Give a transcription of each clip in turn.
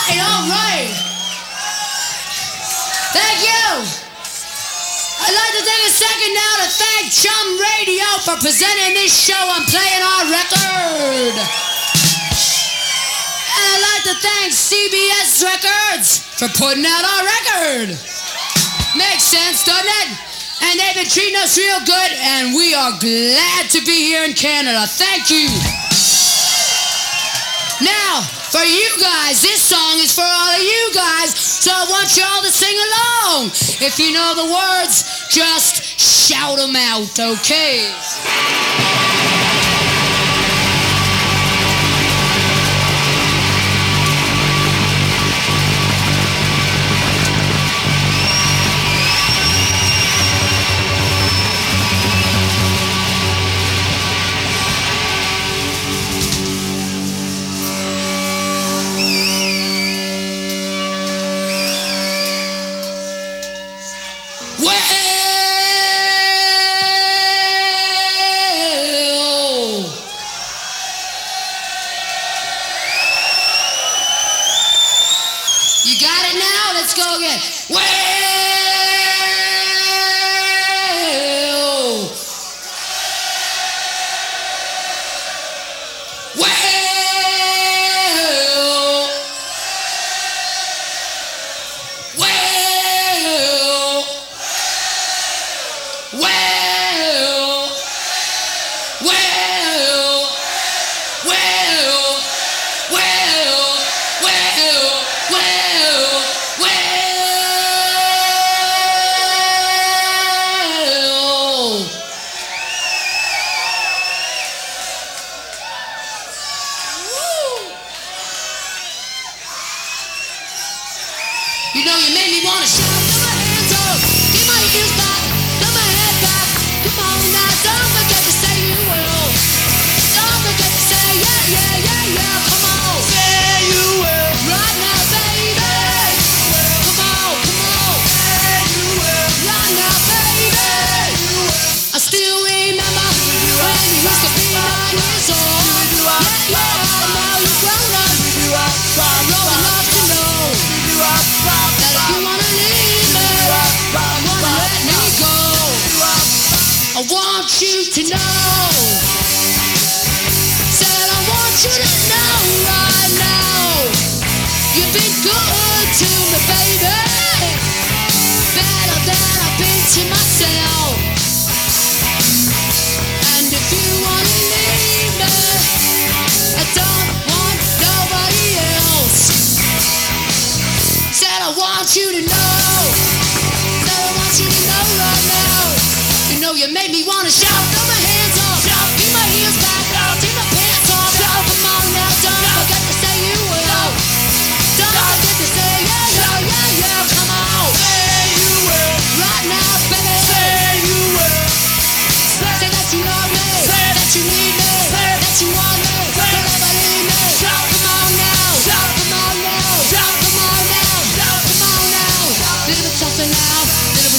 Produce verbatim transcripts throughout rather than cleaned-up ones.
right, all right. Thank you. I'd like to take a second now to thank Chum Radio for presenting this show and playing our record. And I'd like to thank C B S Records for putting out our record. Makes sense, doesn't it? And they've been treating us real good, and we are glad to be here in Canada. Thank you. Now, for you guys, this song is for all of you guys, so I want you all to sing along. If you know the words, just shout them out, okay?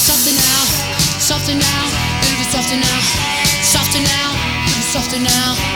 Softer now,